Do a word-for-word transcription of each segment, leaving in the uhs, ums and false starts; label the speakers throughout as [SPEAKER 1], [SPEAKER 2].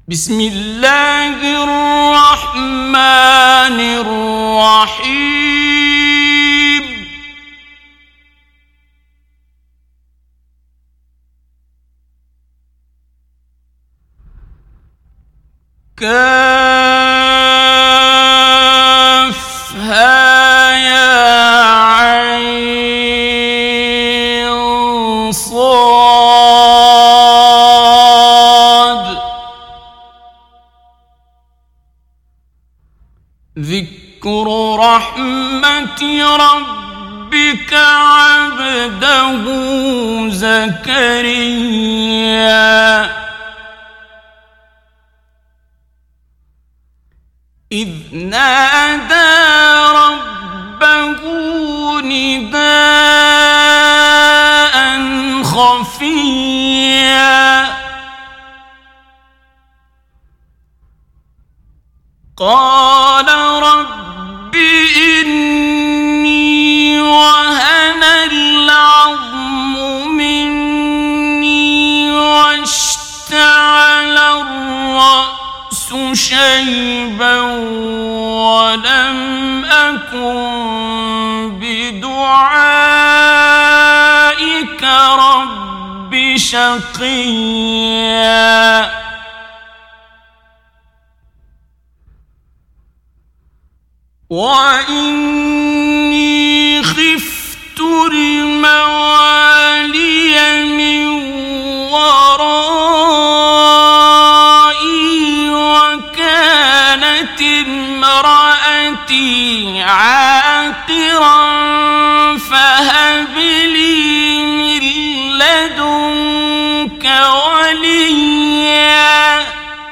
[SPEAKER 1] بسم الله الرحمن الرحيم كافها يا عين صاد ذكر رحمة ربك عبده زكريا إذ نادى ربه نداء خفيا قال رب إني وهن العظم مني واشتعل الرأس شيبا ولم أكن بدعائك رب شقيا وإني خفت الموالي من ورائي وكانت امرأتي عاقرا فهب لي من لدنك وليا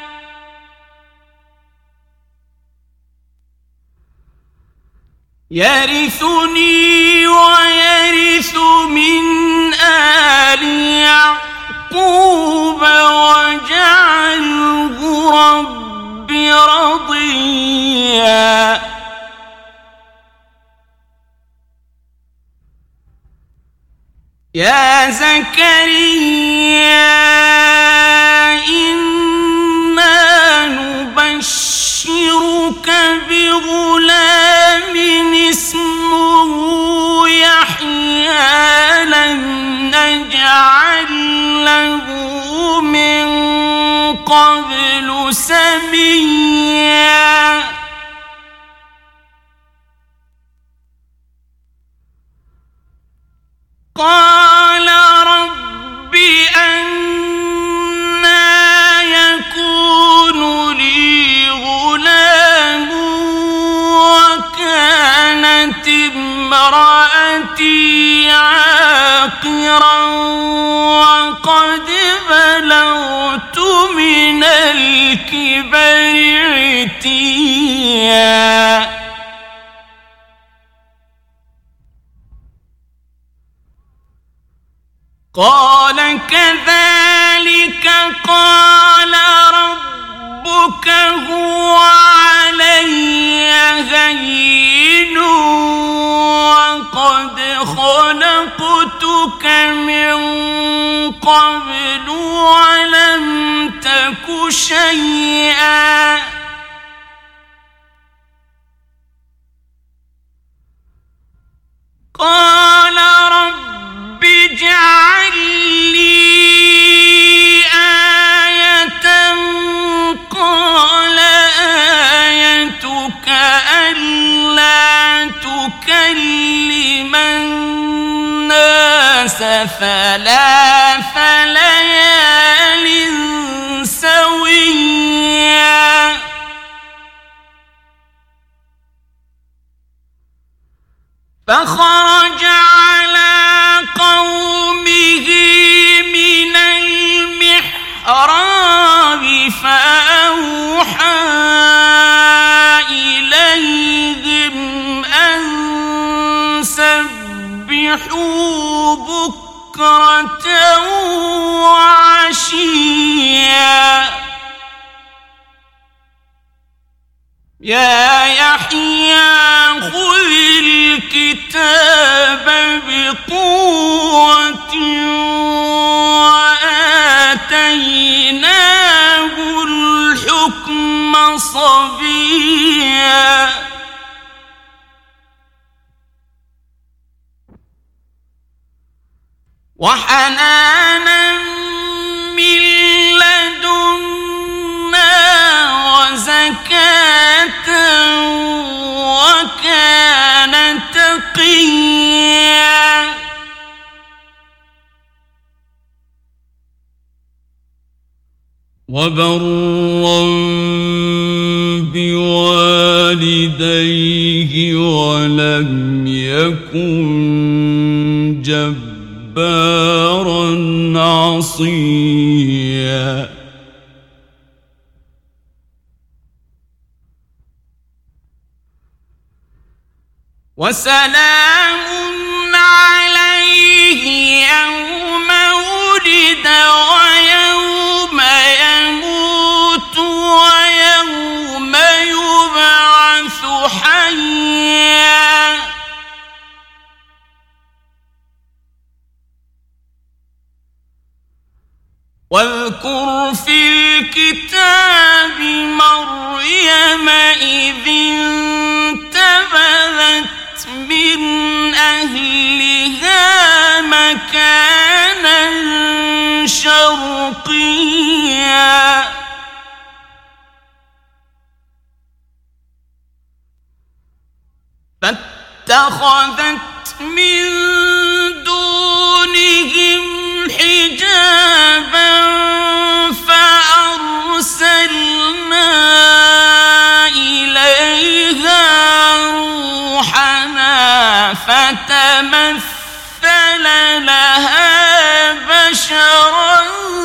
[SPEAKER 1] يرثني ويرث من آل يعقوب واجعله رب رضيا يا زكريا إنا نبشرك بغلام اسمه يحيى لم نجعل له من قبل سميا قال رب أنى يكون لي غلام وكانت امرأتي عاقرا وقد بلغت من الكبر عتيا قال كذلك قال ربك هو علي هين وقد خلقتك من قبل ولم تك شيئا قال رب اجعل لي آية قال آيتك ألا تكلم الناس ثلاث ليال سويا فخرج على قومه من المحراب فأوحى إليهم أن سبحوا بكرة وعشيا يا يحيى خذ الكتاب بقوة وآتيناه صبيا وحنانا من لدنا وزكاة وكان تقيا وبرا بوالديه ولم يكن جبارا عصيا وسلام عليه يوم ولد ويوم يموت ويوم يبعث حيا واذكر في الكتاب مريم إذ انتبذت من أهلها مكانا شرقيا فاتخذت من دونهم حجابا فأرسلنا إليها روحنا فتمثل لها بشرا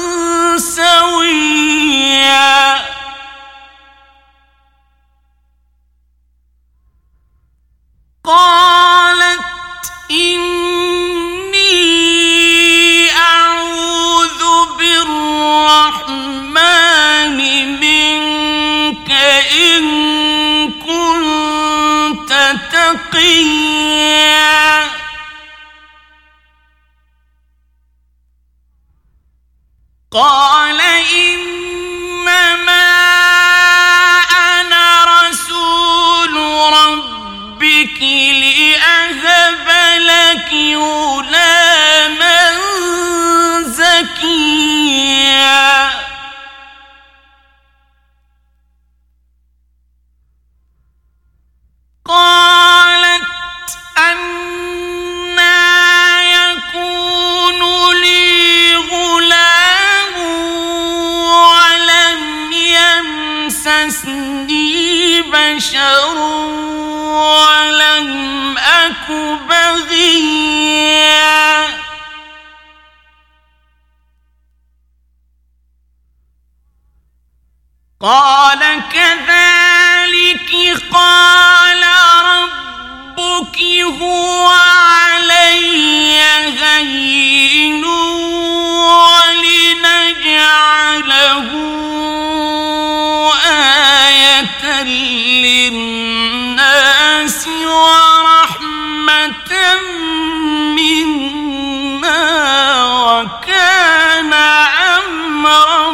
[SPEAKER 1] سويا قالت إني أعوذ بالرحمن منك إن كنت تقيا قال إنما أنا رسول ربك لأهب لك غلاما زكيا قالت أنى يكون لي غلام ولم يمسسني بشر ولم أك بغيا قال كذلك قال ربك هو علي هين ولنجعله آية للناس ورحمة منا وكان أمرا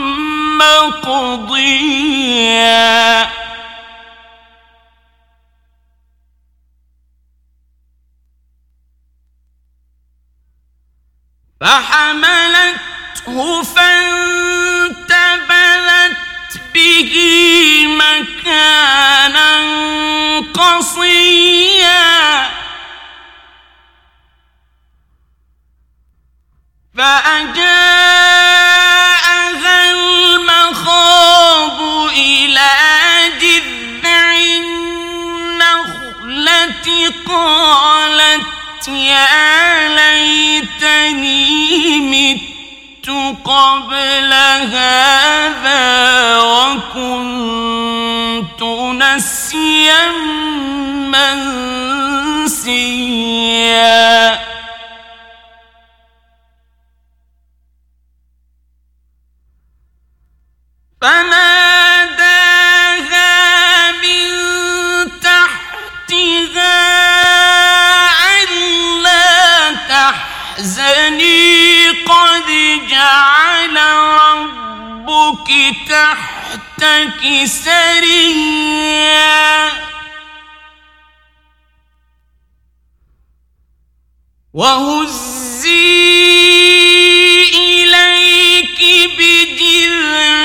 [SPEAKER 1] مقضيا فحملته فانتبذت به مكانا قصيا فأجاءها المخاض إلى جذع النخلة قالت يا ليتني مت قبل هذا وكنت نسيا منسيا فناداها من تحتها ألا تحزني قد جعل ربك تحتك تحتك سريا وهزي إليك بجذع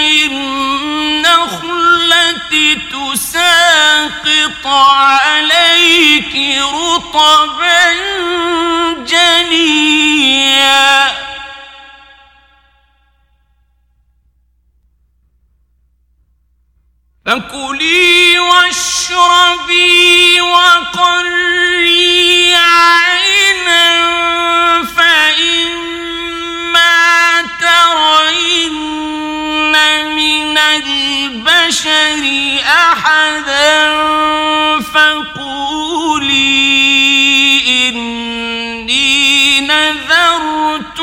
[SPEAKER 1] النخلة تساقط عليك رطبا جنيا فكلي واشربي وقري عينا فإما ترين من البشر أحدا فقولي إني نذرت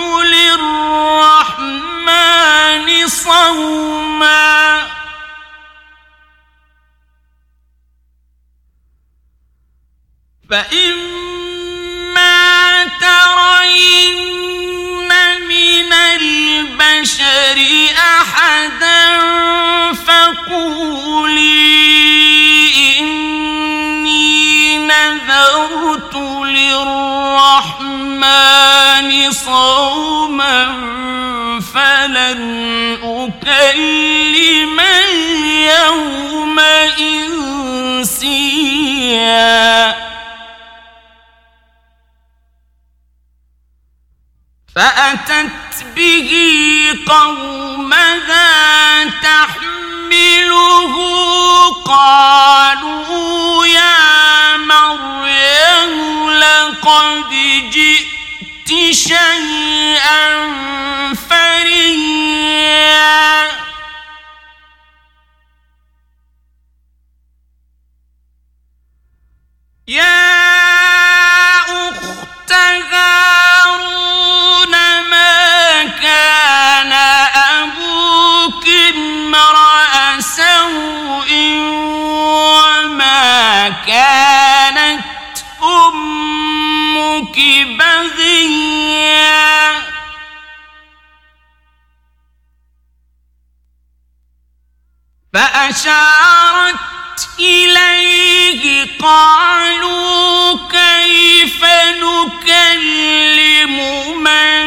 [SPEAKER 1] للرحمن صوما فإما ترين من البشر أحدا فقولي إني نذرت للرحمن صوما فلن أكلم اليوم إنسيا فأتت به قومها تحمله قالوا يا مريم لقد جئت شيئا فريا يا أخت هارون ما كان أبوك امرأ سوء وما كانت أمك بغيا فأشارت إليه قالوا كيف نكلم من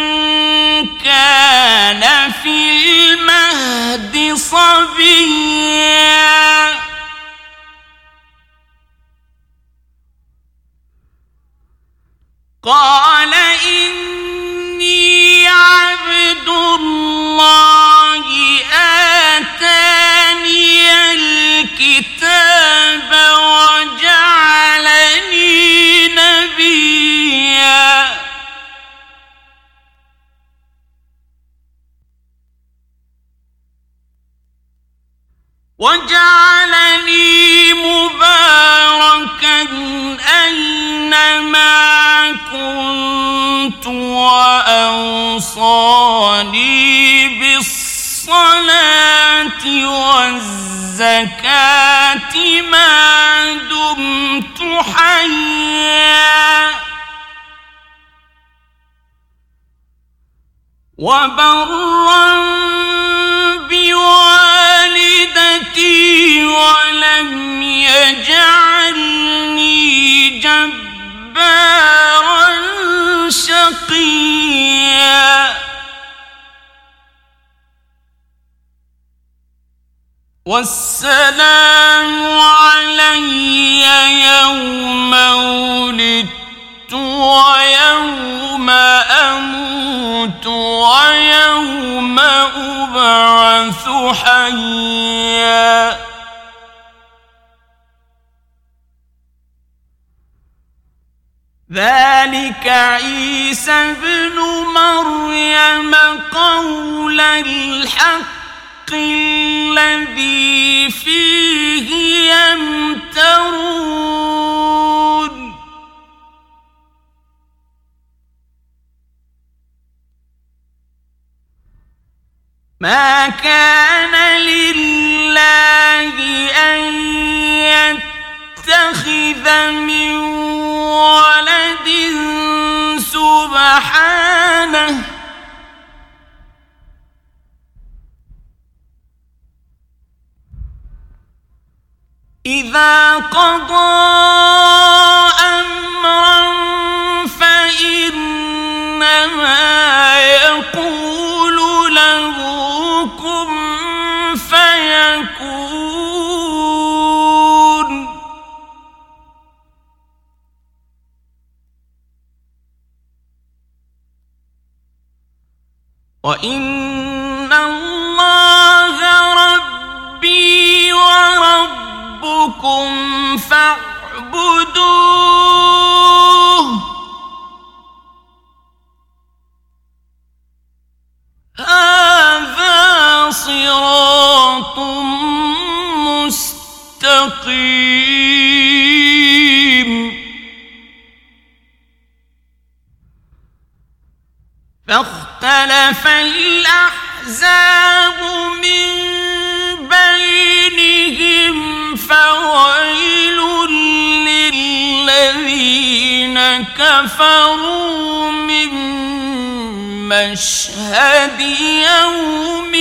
[SPEAKER 1] كان في المهد صبيا قال إني عبد الله آتاني الكتاب وجعلني نبيا وجعلني مباركا أينما كنت وأوصاني بالصلاة والزكاة ما دمت حيا وبرا بوالدتي ولم يجعلني جبارا شقيا والسلام علي يوم ولدت ويوم أموت ويوم أبعث حيا ذلك عيسى ابن مريم قول الحق الذي فيه يمترون ما كان لله أن يتخذ من ولد سبحانه إذا قضى أمرا فإنما يقول له كن فيكون. وإن الله ربي وربكم فاعبدوه هذا صراط مستقيم. فاختلف الأحزاب من بينهم فويل للذين كفروا من مشهد يوم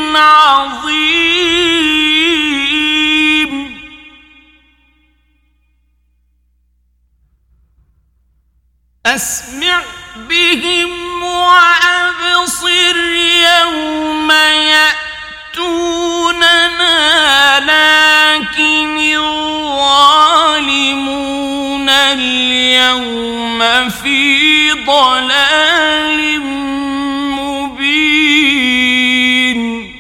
[SPEAKER 1] عظيم. أسمع بهم وأبصر يوم يأتوننا لكن الظالمون اليوم في ضلال مبين.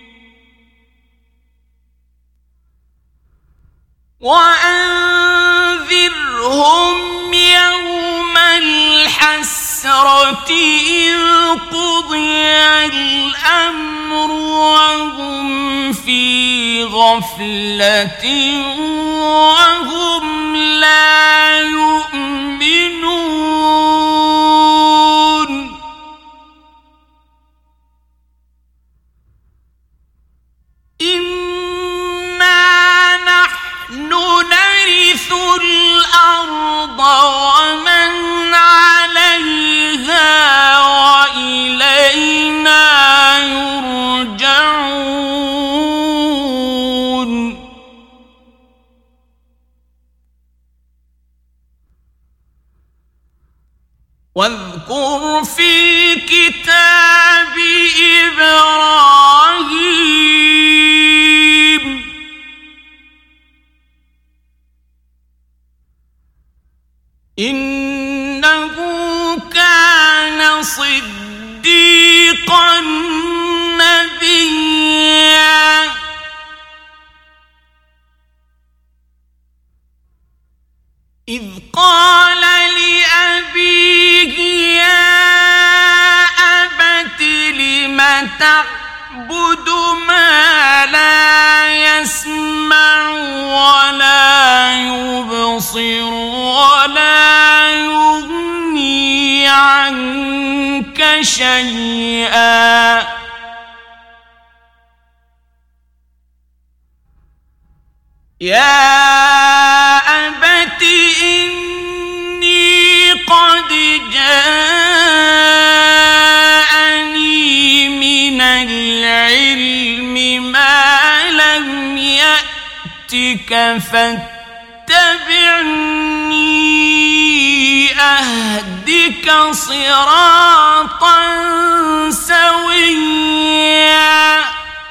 [SPEAKER 1] وأنذرهم يوم الحسرة إذ قضي الأمر وهم في غفلة وهم لا يؤمنون. إنا نحن نرث الأرض ومن عليها وإلينا يرجعون. واذكر في الكتاب إبراهيم إنه كان صديقا نبيا. إذ قال لأبيه يا أبت لم تعبد ما لا يسمع ولا يبصر ولا يغني عنك شيئا. يا أبت إني قد جاءني من العلم ما لم يأتك فاتبعني أهدك صراطا سويا.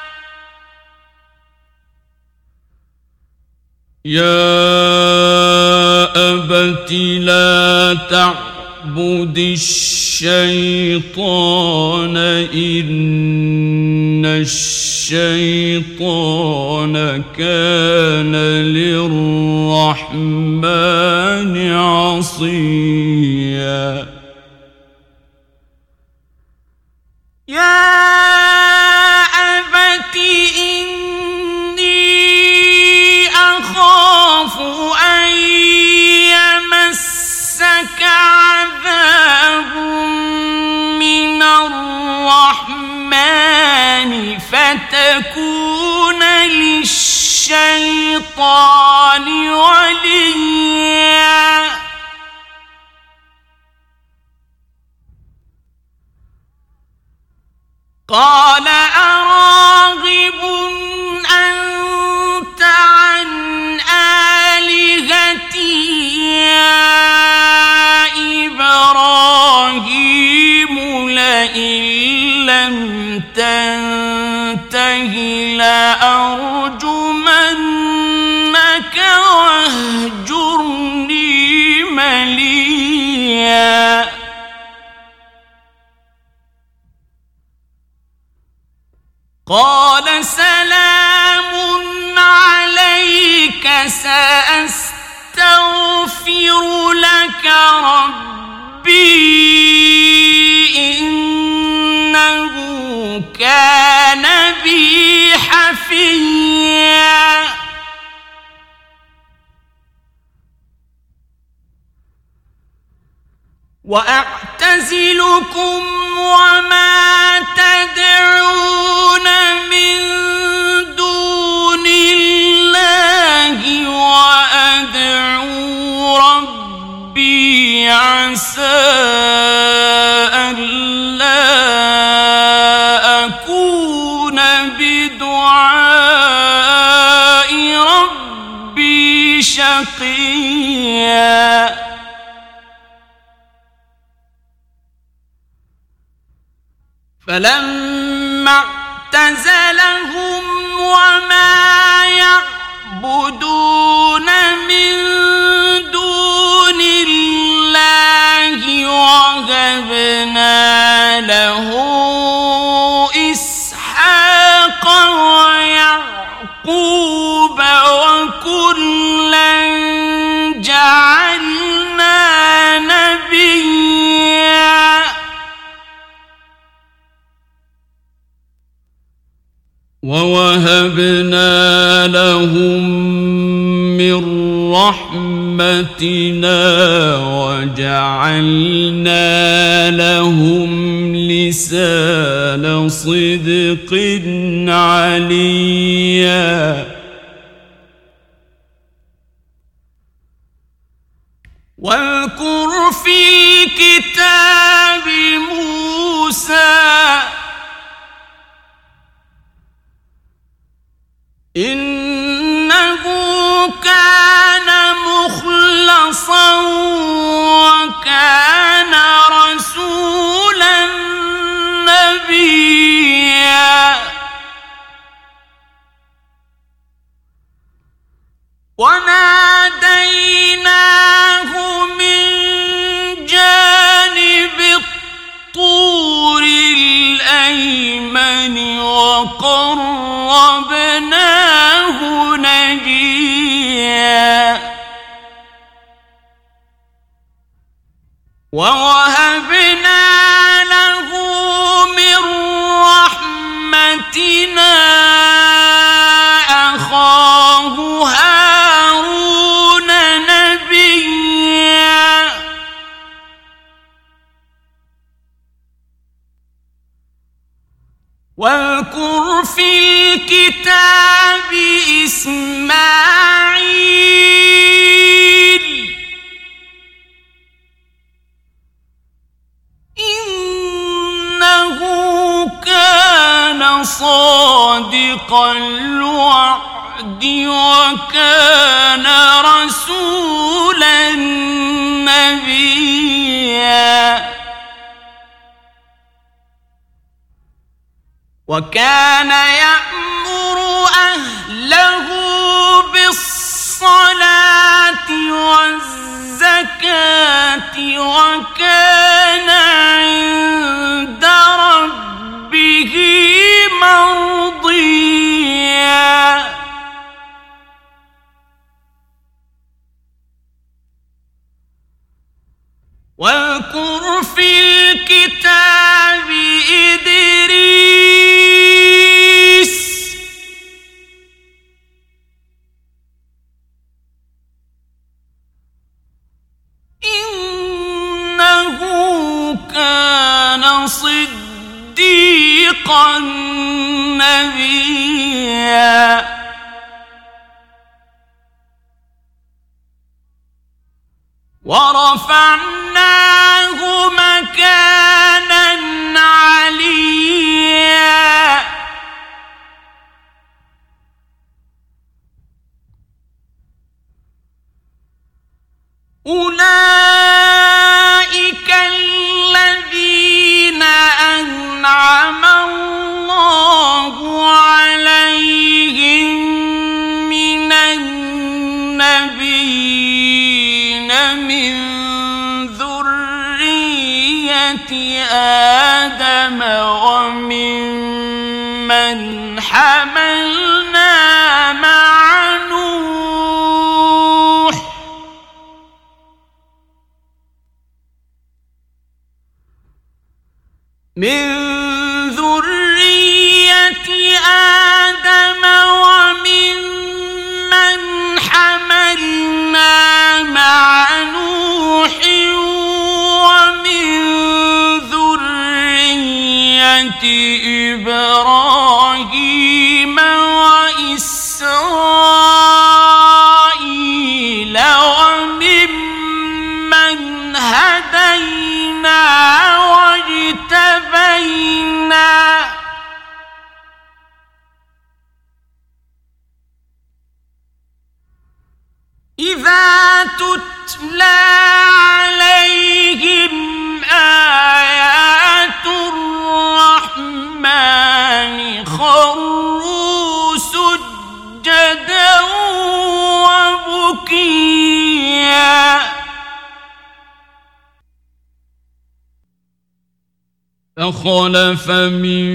[SPEAKER 1] يا أبت لا تعبد الشيطان إن الشيطان كان للرحمن عصيا. يا أبت إني أخاف أن يمسك عذاب من الرحمن فتكون للشيطان وليا. قال أراغب أنت عن وأعتزلكم وما تدعون من دون الله وأدعو ربي عسى ألا أكون بدعاء ربي شقيا فلما اعتزلهم وما يعبدون من دون الله وهبنا له إسحاق ويعقوب وكلا جعلنا نبيا ووهبنا لهم من رحمتنا وجعلنا لهم لسان صدق عليا واذكر في الكتاب موسى إنه كان مخلصا وكان رسولا نبيا وناديناه من جانب الطور الأيمن وقربناه نجيا ووهبنا له من رحمتنا أخاه هارون نبيا واذكر في الكتاب إسماعيل إنه كان صادق الوعد وكان رسولا نبيا وكان يأمر أهله بالصلاة والزكاة وكان عند ربه مرضيا واذكر في الكتاب إدريس إنه كان صديقا نبيا ورفعناه مكانا عليا أولئك الذين أنعم الله عليهم من النبيين من ذرية آدم وممن حملنا مع نوح من ذرية آدم وممن حملنا مع نوح ومن إذا تتلى عليهم آيات الرحمن خروا سجدا وبكيا فخلف من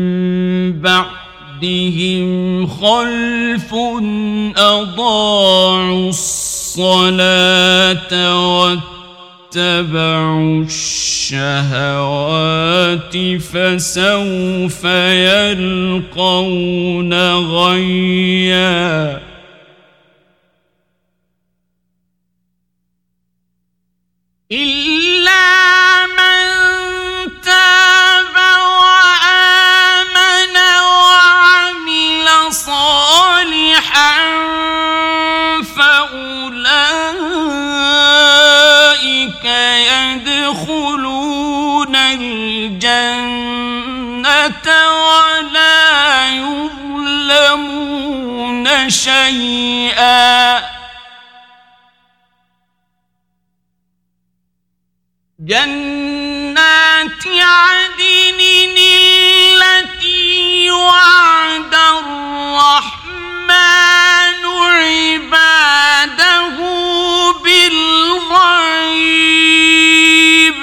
[SPEAKER 1] بعدهم خلف أضاعوا الصلاة واتبعوا الشهوات فسوف يلقون غيا إلا من تاب وآمن وعمل صالحا فأولئك يدخلون الجنة ولا يظلمون شيئا جنات عدن التي وعد الرحمن عباده بالغيب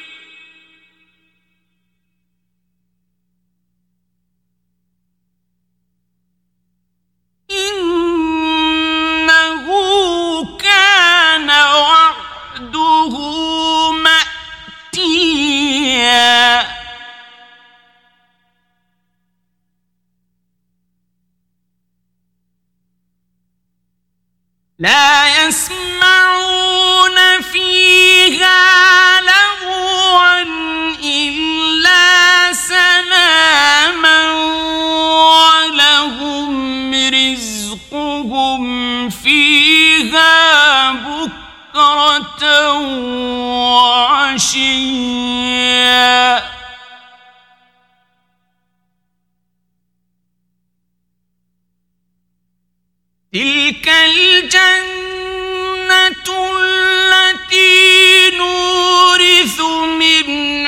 [SPEAKER 1] إنه كان وعده مأتيا لا يسمعون فيها لغوا إلا سلاما ولهم رزقهم فيها بكرة وعشيا تلك الجنة التي نورث من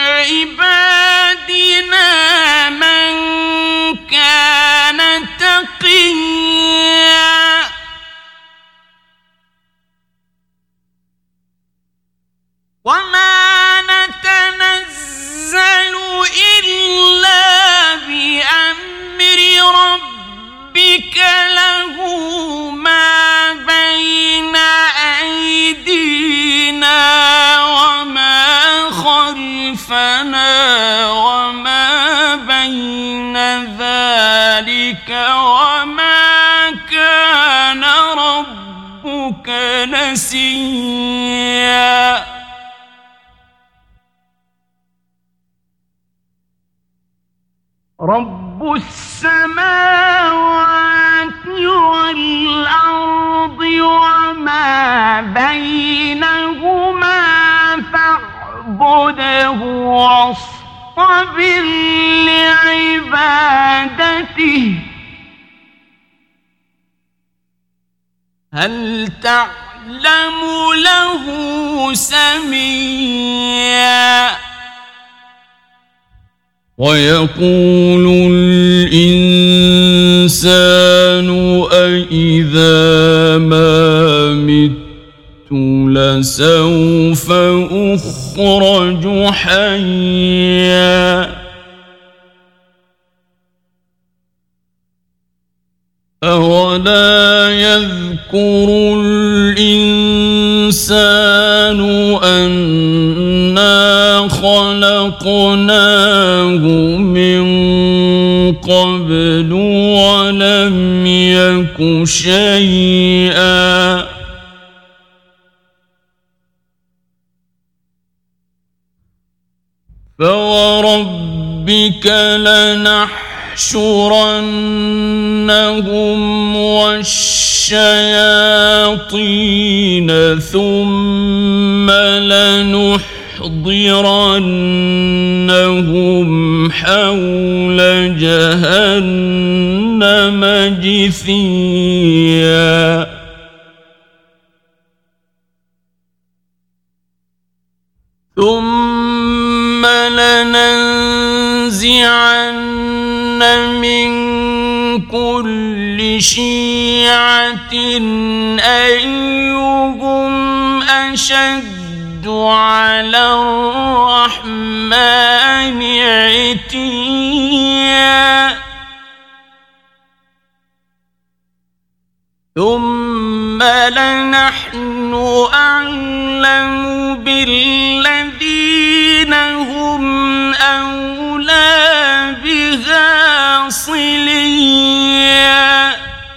[SPEAKER 1] عبادنا من كان تقيا وما نتنزل إلا بأمر ربك له ما بين أيدينا وما خلفنا وما بين ذلك وما كان ربك نسيا رب السماوات والأرض وما بينهما فاعبده واصطبر لعبادته هل تعلم له سميا
[SPEAKER 2] ويقول الإنسان أإذا ما مت لسوف أخرج حيا أولا يذكر الإنسان أنا خلقناه من قبل ولم يك شيئا فوربك لنحشرنهم والشياطين ثم لنحضرنهم حول جهنم جثيا. من كل شيعة أيهم أشد على الرحمن عتيا ثم لنحن أعلم بالذين هم أولى بها صليا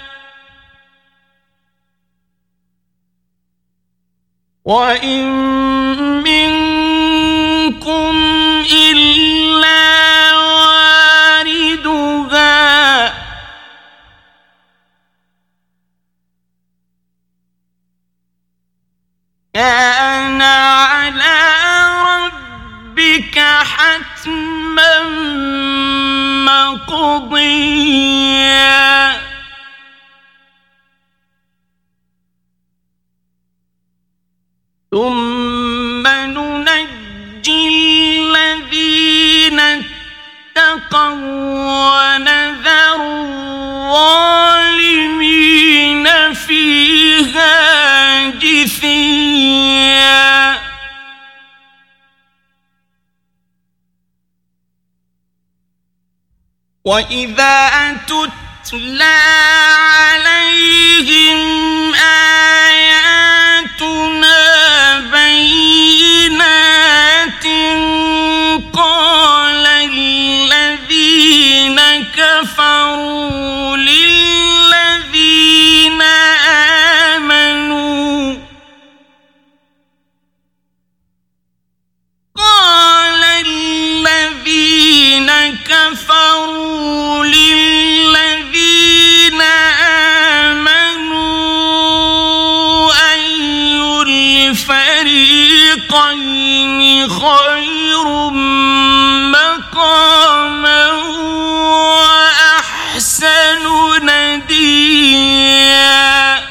[SPEAKER 2] وإن منكم إلا واردها كان على ربك حتما مقضيا ثم ننجي الذين اتقوا ونذر الظالمين فيها جثيا وإذا تتلى عليهم آياتنا بينات قال الذين كفروا للذين آمنوا قال الذين كفروا للذين آمنوا أي الفريقين خير مقاما وأحسن نديا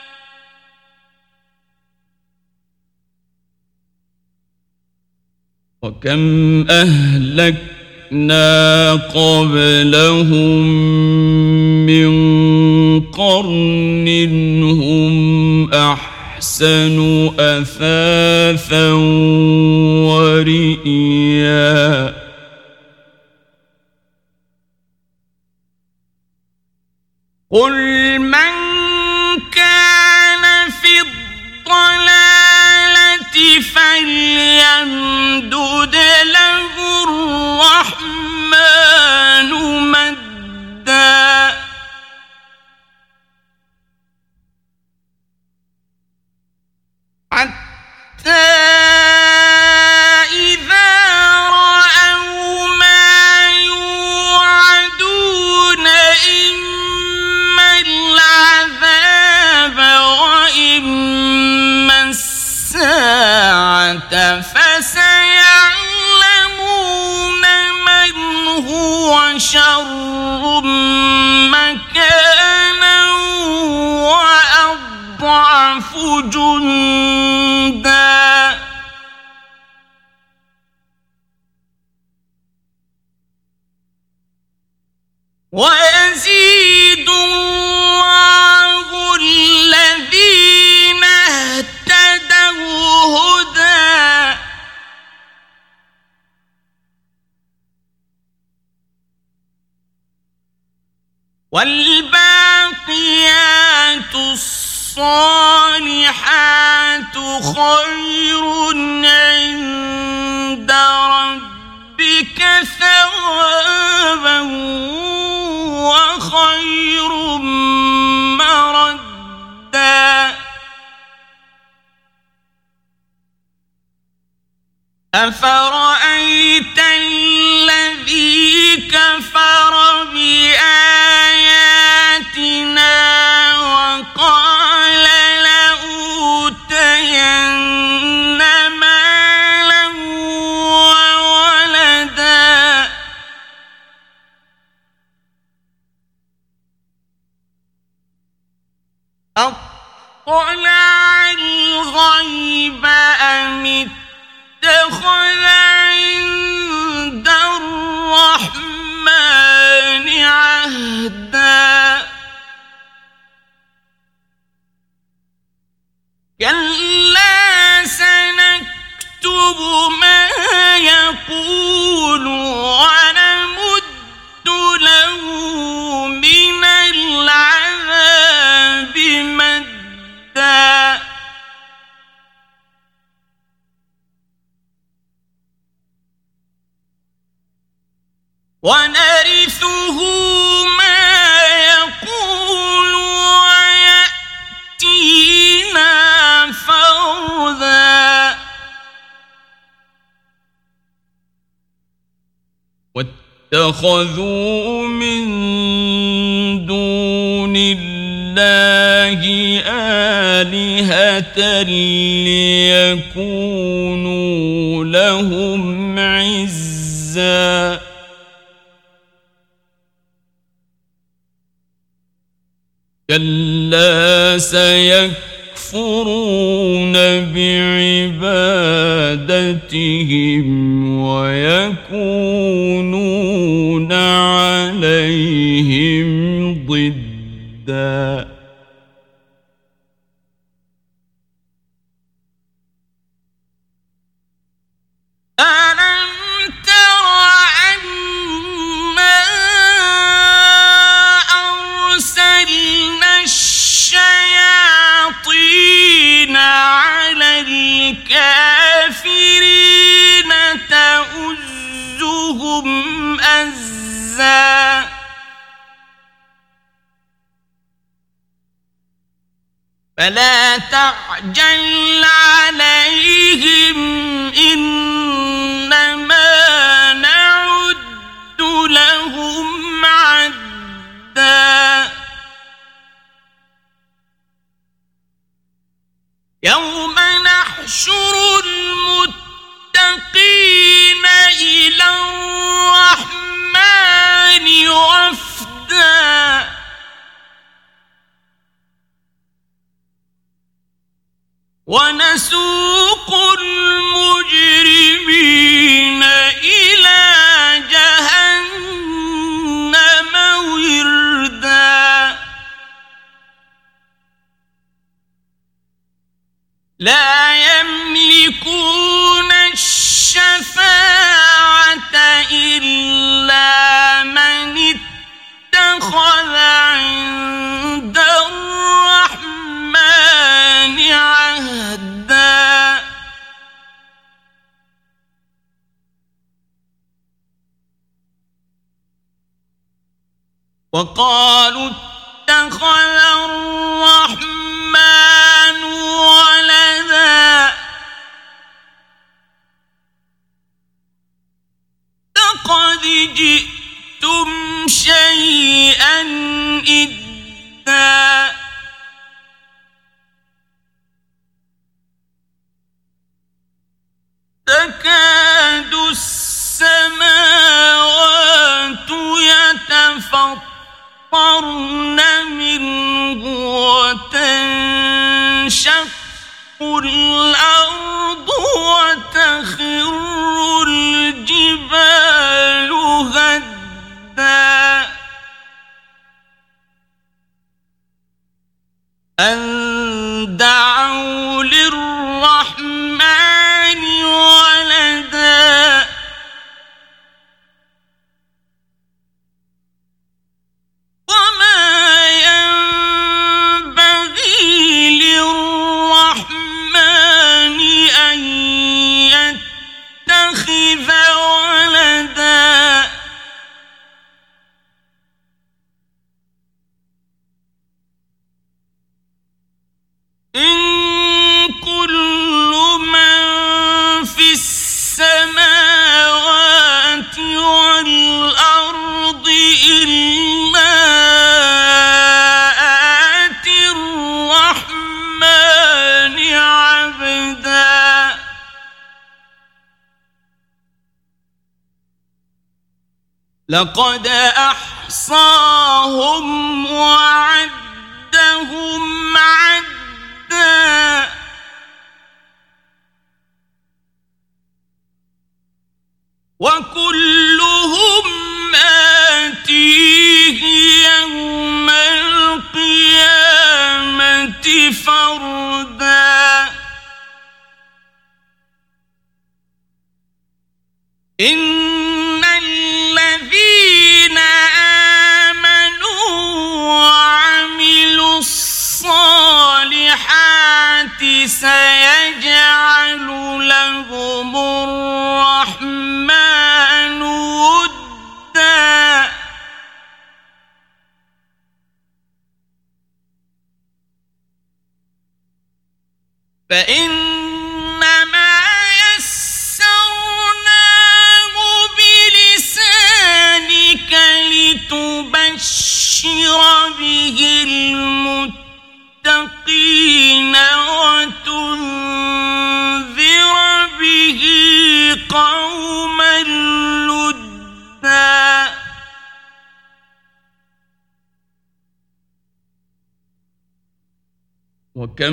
[SPEAKER 2] وكم أهلكنا قبلهم من قرن هم أحسن أثاثا ورئيا قل من كان في الضلالة فليمدد له الرحمن مدا حتى إذا رأوا ما يوعدون إما العذاب وإما الساعة فسيعلمون من هو شر مكانا وأضعف جندا ويزيد الله الذين اهتدوا هدى والباقيات الصالحات خير عند ربك ثوابا وخير مردا أفرأيت الذي كفر بآياتنا وقال لأوتين مالا وولدا أطلع الغيب أم اتخذ عند الرحمن الرحمن عهدا كلا سنكتب ما يقول ونمد له من العذاب مدا ونرثه ما يقول ويأتينا فردا واتخذوا من دون الله آلهة ليكونوا لهم عزا كلا سيكفرون بعبادتهم ويكونون عليهم ضدا ألم تر أنا أرسلنا الشياطين على الكافرين تؤزهم أزا فلا تعجل عليهم إنما نعد لهم عدا يوم نحشر المتقين إلى الرحمن وفدا ونسوق المجرمين إلى جهنم وردا لا يملكون الشفاعة إلا من اتخذ عند الرحمن عهدا وقالوا اتخذ الرحمن ولدا لقد جئتم شيئا إدا تكاد السماوات يتفطرن منه وتنشق الأرض وتخر الجبال هدا أن دعوا للرحمن ولدا وما ينبغي للرحمن أن يتخذ ولدا إن كل من في السماوات والأرض إلا آتي الرحمن عبدا لقد أحصاهم وعدهم عدا وكلهم سيجعل لهم الرحمن ودا فإنما يسرناه بلسانك لتبشر به المتقين وتنذر به قوما لدا وكم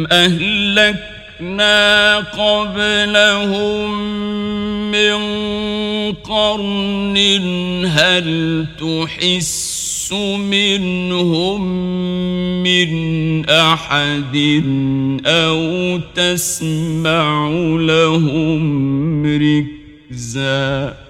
[SPEAKER 2] أهلكنا قبلهم من قرن هل تحس منهم من أحد أو تسمع لهم ركزا